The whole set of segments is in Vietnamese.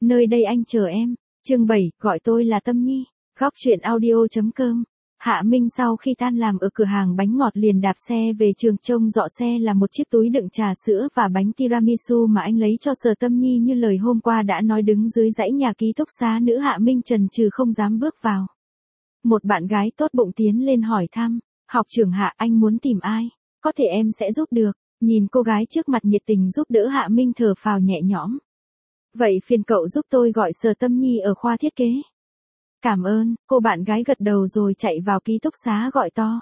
nơi đây anh chờ em. Chương 7, gọi tôi là Tâm Nhi. Góc truyện audio.com. Hạ Minh sau khi tan làm ở cửa hàng bánh ngọt liền đạp xe về trường, trông dọ xe là một chiếc túi đựng trà sữa và bánh tiramisu mà anh lấy cho Sở Tâm Nhi như lời hôm qua đã nói. Đứng dưới dãy nhà ký túc xá nữ, Hạ Minh chần chừ không dám bước vào. Một bạn gái tốt bụng tiến lên hỏi thăm, học trưởng Hạ, anh muốn tìm ai? Có thể em sẽ giúp được. Nhìn cô gái trước mặt nhiệt tình giúp đỡ, Hạ Minh thở phào nhẹ nhõm. Vậy phiền cậu giúp tôi gọi Sở Tâm Nhi ở khoa thiết kế. Cảm ơn, cô bạn gái gật đầu rồi chạy vào ký túc xá gọi to.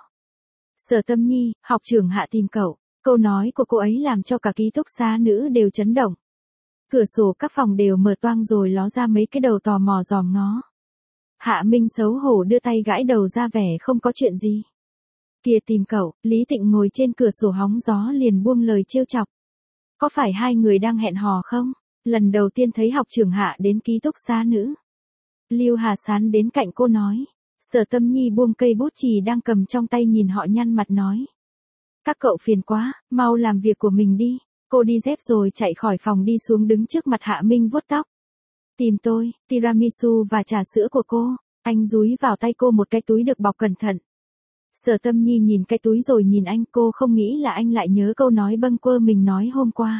Sở Tâm Nhi, học trưởng Hạ tìm cậu. Câu nói của cô ấy làm cho cả ký túc xá nữ đều chấn động. Cửa sổ các phòng đều mở toang rồi ló ra mấy cái đầu tò mò dòm ngó. Hạ Minh xấu hổ đưa tay gãi đầu ra vẻ không có chuyện gì. Kìa tìm cậu, Lý Tịnh ngồi trên cửa sổ hóng gió liền buông lời trêu chọc. Có phải hai người đang hẹn hò không? Lần đầu tiên thấy học trưởng Hạ đến ký túc xá nữ. Lưu Hà sán đến cạnh cô nói. Sở Tâm Nhi buông cây bút chì đang cầm trong tay nhìn họ nhăn mặt nói. Các cậu phiền quá, mau làm việc của mình đi. Cô đi dép rồi chạy khỏi phòng đi xuống đứng trước mặt Hạ Minh vuốt tóc. Tìm tôi, tiramisu và trà sữa của cô. Anh dúi vào tay cô một cái túi được bọc cẩn thận. Sở Tâm Nhi nhìn cái túi rồi nhìn anh, cô không nghĩ là anh lại nhớ câu nói bâng quơ mình nói hôm qua.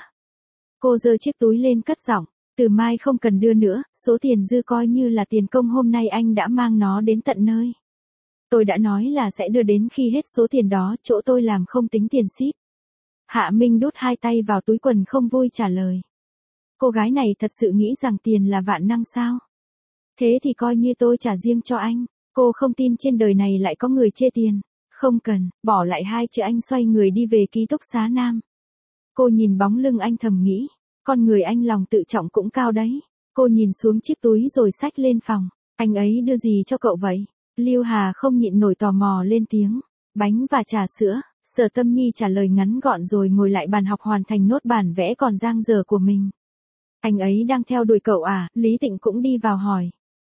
Cô giơ chiếc túi lên cất giọng, từ mai không cần đưa nữa, số tiền dư coi như là tiền công hôm nay anh đã mang nó đến tận nơi. Tôi đã nói là sẽ đưa đến khi hết số tiền đó, chỗ tôi làm không tính tiền ship. Hạ Minh đút hai tay vào túi quần không vui trả lời. Cô gái này thật sự nghĩ rằng tiền là vạn năng sao? Thế thì coi như tôi trả riêng cho anh. Cô không tin trên đời này lại có người chê tiền. Không cần, bỏ lại hai chữ anh xoay người đi về ký túc xá nam. Cô nhìn bóng lưng anh thầm nghĩ, con người anh lòng tự trọng cũng cao đấy. Cô nhìn xuống chiếc túi rồi xách lên phòng. Anh ấy đưa gì cho cậu vậy? Lưu Hà không nhịn nổi tò mò lên tiếng. Bánh và trà sữa. Sở Tâm Nhi trả lời ngắn gọn rồi ngồi lại bàn học hoàn thành nốt bản vẽ còn dang dở của mình. Anh ấy đang theo đuổi cậu à? Lý Tịnh cũng đi vào hỏi.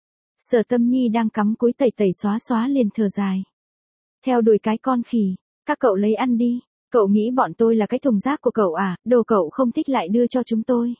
Sở Tâm Nhi đang cắm cúi tẩy tẩy xóa xóa liền thở dài. Theo đuổi cái con khỉ, các cậu lấy ăn đi. Cậu nghĩ bọn tôi là cái thùng rác của cậu à? Đồ cậu không thích lại đưa cho chúng tôi.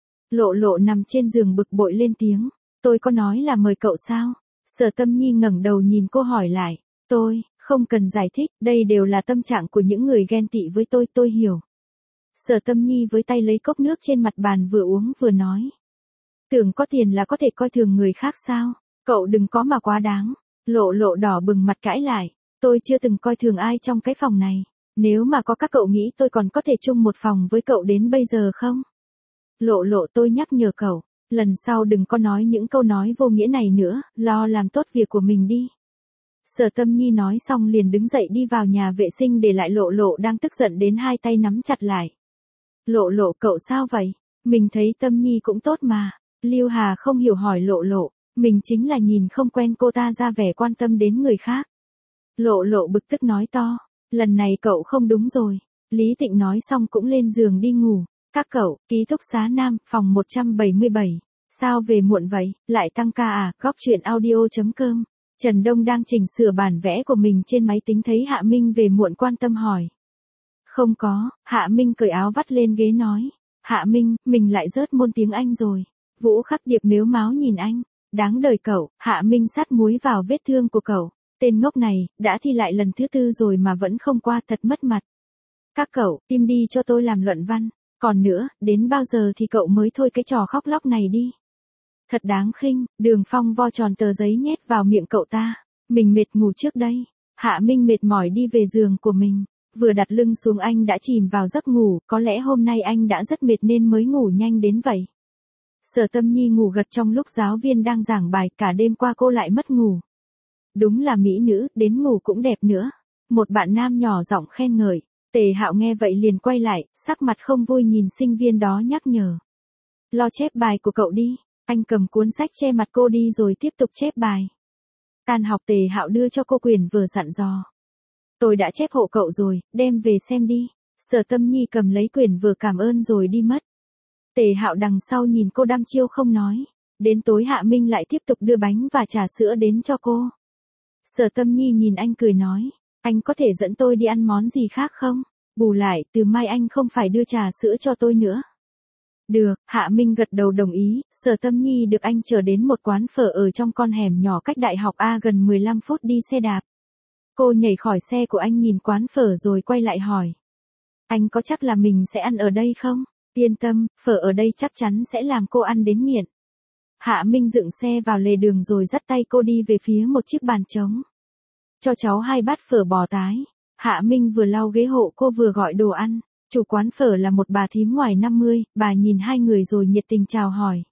Lộ Lộ nằm trên giường bực bội lên tiếng. Tôi có nói là mời cậu sao? Sở Tâm Nhi ngẩng đầu nhìn cô hỏi lại. Tôi, không cần giải thích, đây đều là tâm trạng của những người ghen tị với tôi hiểu. Sở Tâm Nhi với tay lấy cốc nước trên mặt bàn vừa uống vừa nói. Tưởng có tiền là có thể coi thường người khác sao? Cậu đừng có mà quá đáng. Lộ Lộ đỏ bừng mặt cãi lại. Tôi chưa từng coi thường ai trong cái phòng này. Nếu mà có các cậu nghĩ tôi còn có thể chung một phòng với cậu đến bây giờ không? Lộ Lộ, tôi nhắc nhở cậu, lần sau đừng có nói những câu nói vô nghĩa này nữa, lo làm tốt việc của mình đi. Sở Tâm Nhi nói xong liền đứng dậy đi vào nhà vệ sinh để lại Lộ Lộ đang tức giận đến hai tay nắm chặt lại. Lộ Lộ, cậu sao vậy? Mình thấy Tâm Nhi cũng tốt mà. Lưu Hà không hiểu hỏi Lộ Lộ, mình chính là nhìn không quen cô ta ra vẻ quan tâm đến người khác. Lộ Lộ bực tức nói to, lần này cậu không đúng rồi. Lý Tịnh nói xong cũng lên giường đi ngủ. Các cậu, ký túc xá nam, phòng 177. Sao về muộn vậy, lại tăng ca à? Góc truyện audio.com. Trần Đông đang chỉnh sửa bản vẽ của mình trên máy tính thấy Hạ Minh về muộn quan tâm hỏi. Không có, Hạ Minh cởi áo vắt lên ghế nói. Hạ Minh, mình lại rớt môn tiếng Anh rồi. Vũ Khắc Điệp mếu máo nhìn anh. Đáng đời cậu. Hạ Minh sát muối vào vết thương của cậu. Tên ngốc này, đã thi lại lần thứ 4 rồi mà vẫn không qua, thật mất mặt. Các cậu, im đi cho tôi làm luận văn. Còn nữa, đến bao giờ thì cậu mới thôi cái trò khóc lóc này đi. Thật đáng khinh. Đường Phong vo tròn tờ giấy nhét vào miệng cậu ta. Mình mệt ngủ trước đây. Hạ Minh mệt mỏi đi về giường của mình. Vừa đặt lưng xuống anh đã chìm vào giấc ngủ, có lẽ hôm nay anh đã rất mệt nên mới ngủ nhanh đến vậy. Sở Tâm Nhi ngủ gật trong lúc giáo viên đang giảng bài, cả đêm qua cô lại mất ngủ. Đúng là mỹ nữ, đến ngủ cũng đẹp nữa. Một bạn nam nhỏ giọng khen ngợi. Tề Hạo nghe vậy liền quay lại, sắc mặt không vui nhìn sinh viên đó nhắc nhở. Lo chép bài của cậu đi. Anh cầm cuốn sách che mặt cô đi rồi tiếp tục chép bài. Tan học Tề Hạo đưa cho cô quyển vừa dặn dò. Tôi đã chép hộ cậu rồi, đem về xem đi. Sở Tâm Nhi cầm lấy quyển vừa cảm ơn rồi đi mất. Tề Hạo đằng sau nhìn cô đăm chiêu không nói. Đến tối Hạ Minh lại tiếp tục đưa bánh và trà sữa đến cho cô. Sở Tâm Nhi nhìn anh cười nói. Anh có thể dẫn tôi đi ăn món gì khác không? Bù lại, từ mai anh không phải đưa trà sữa cho tôi nữa. Được, Hạ Minh gật đầu đồng ý, Sở Tâm Nhi được anh chở đến một quán phở ở trong con hẻm nhỏ cách đại học A gần 15 phút đi xe đạp. Cô nhảy khỏi xe của anh nhìn quán phở rồi quay lại hỏi. Anh có chắc là mình sẽ ăn ở đây không? Yên tâm, phở ở đây chắc chắn sẽ làm cô ăn đến nghiện. Hạ Minh dựng xe vào lề đường rồi dắt tay cô đi về phía một chiếc bàn trống. Cho cháu 2 bát phở bò tái. Hạ Minh vừa lau ghế hộ cô vừa gọi đồ ăn. Chủ quán phở là một bà thím ngoài 50, bà nhìn hai người rồi nhiệt tình chào hỏi.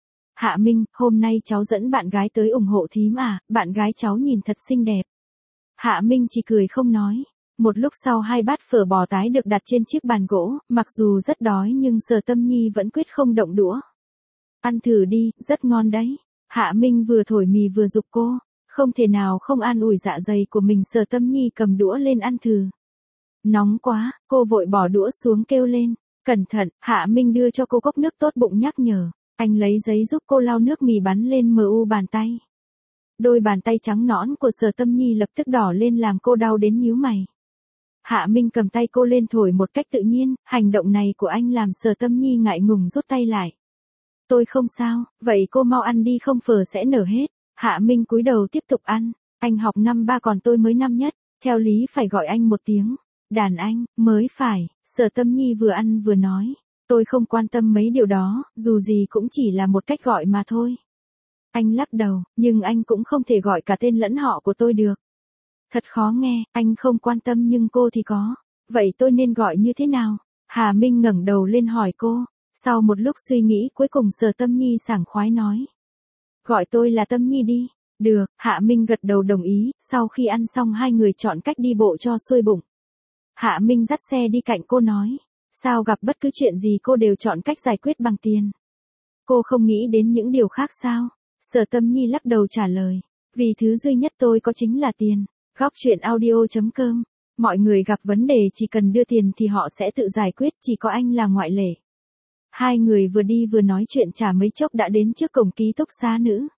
Hạ Minh, hôm nay cháu dẫn bạn gái tới ủng hộ thím à, bạn gái cháu nhìn thật xinh đẹp. Hạ Minh chỉ cười không nói. Một lúc sau 2 bát phở bò tái được đặt trên chiếc bàn gỗ, mặc dù rất đói nhưng Sở Tâm Nhi vẫn quyết không động đũa. Ăn thử đi, rất ngon đấy. Hạ Minh vừa thổi mì vừa giục cô, không thể nào không an ủi dạ dày của mình. Sở Tâm Nhi cầm đũa lên ăn thử. Nóng quá, cô vội bỏ đũa xuống kêu lên. Cẩn thận, Hạ Minh đưa cho cô cốc nước tốt bụng nhắc nhở. Anh lấy giấy giúp cô lau nước mì bắn lên bàn tay. Đôi bàn tay trắng nõn của Sở Tâm Nhi lập tức đỏ lên làm cô đau đến nhíu mày. Hạ Minh cầm tay cô lên thổi một cách tự nhiên, hành động này của anh làm Sở Tâm Nhi ngại ngùng rút tay lại. Tôi không sao, vậy cô mau ăn đi không phở sẽ nở hết. Hạ Minh cúi đầu tiếp tục ăn, anh học năm 3 còn tôi mới năm nhất, theo lý phải gọi anh một tiếng. Đàn anh, mới phải, Sở Tâm Nhi vừa ăn vừa nói. Tôi không quan tâm mấy điều đó, dù gì cũng chỉ là một cách gọi mà thôi. Anh lắc đầu, nhưng anh cũng không thể gọi cả tên lẫn họ của tôi được. Thật khó nghe, anh không quan tâm nhưng cô thì có. Vậy tôi nên gọi như thế nào? Hà Minh ngẩng đầu lên hỏi cô. Sau một lúc suy nghĩ cuối cùng Sở Tâm Nhi sảng khoái nói. Gọi tôi là Tâm Nhi đi. Được, Hạ Minh gật đầu đồng ý, sau khi ăn xong hai người chọn cách đi bộ cho xuôi bụng. Hạ Minh dắt xe đi cạnh cô nói. Sao gặp bất cứ chuyện gì cô đều chọn cách giải quyết bằng tiền? Cô không nghĩ đến những điều khác sao? Sở Tâm Nhi lắc đầu trả lời. Vì thứ duy nhất tôi có chính là tiền. Góc chuyện audio.com. Mọi người gặp vấn đề chỉ cần đưa tiền thì họ sẽ tự giải quyết, chỉ có anh là ngoại lệ. Hai người vừa đi vừa nói chuyện chả mấy chốc đã đến trước cổng ký túc xá nữ.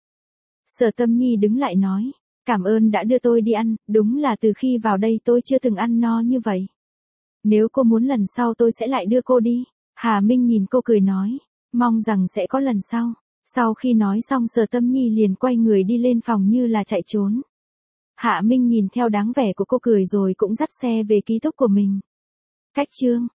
Sở Tâm Nhi đứng lại nói. Cảm ơn đã đưa tôi đi ăn, đúng là từ khi vào đây tôi chưa từng ăn no như vậy. Nếu cô muốn lần sau tôi sẽ lại đưa cô đi. Hà Minh nhìn cô cười nói. Mong rằng sẽ có lần sau. Sau khi nói xong Sở Tâm Nhi liền quay người đi lên phòng như là chạy trốn. Hạ Minh nhìn theo dáng vẻ của cô cười rồi cũng dắt xe về ký túc của mình. Cách chương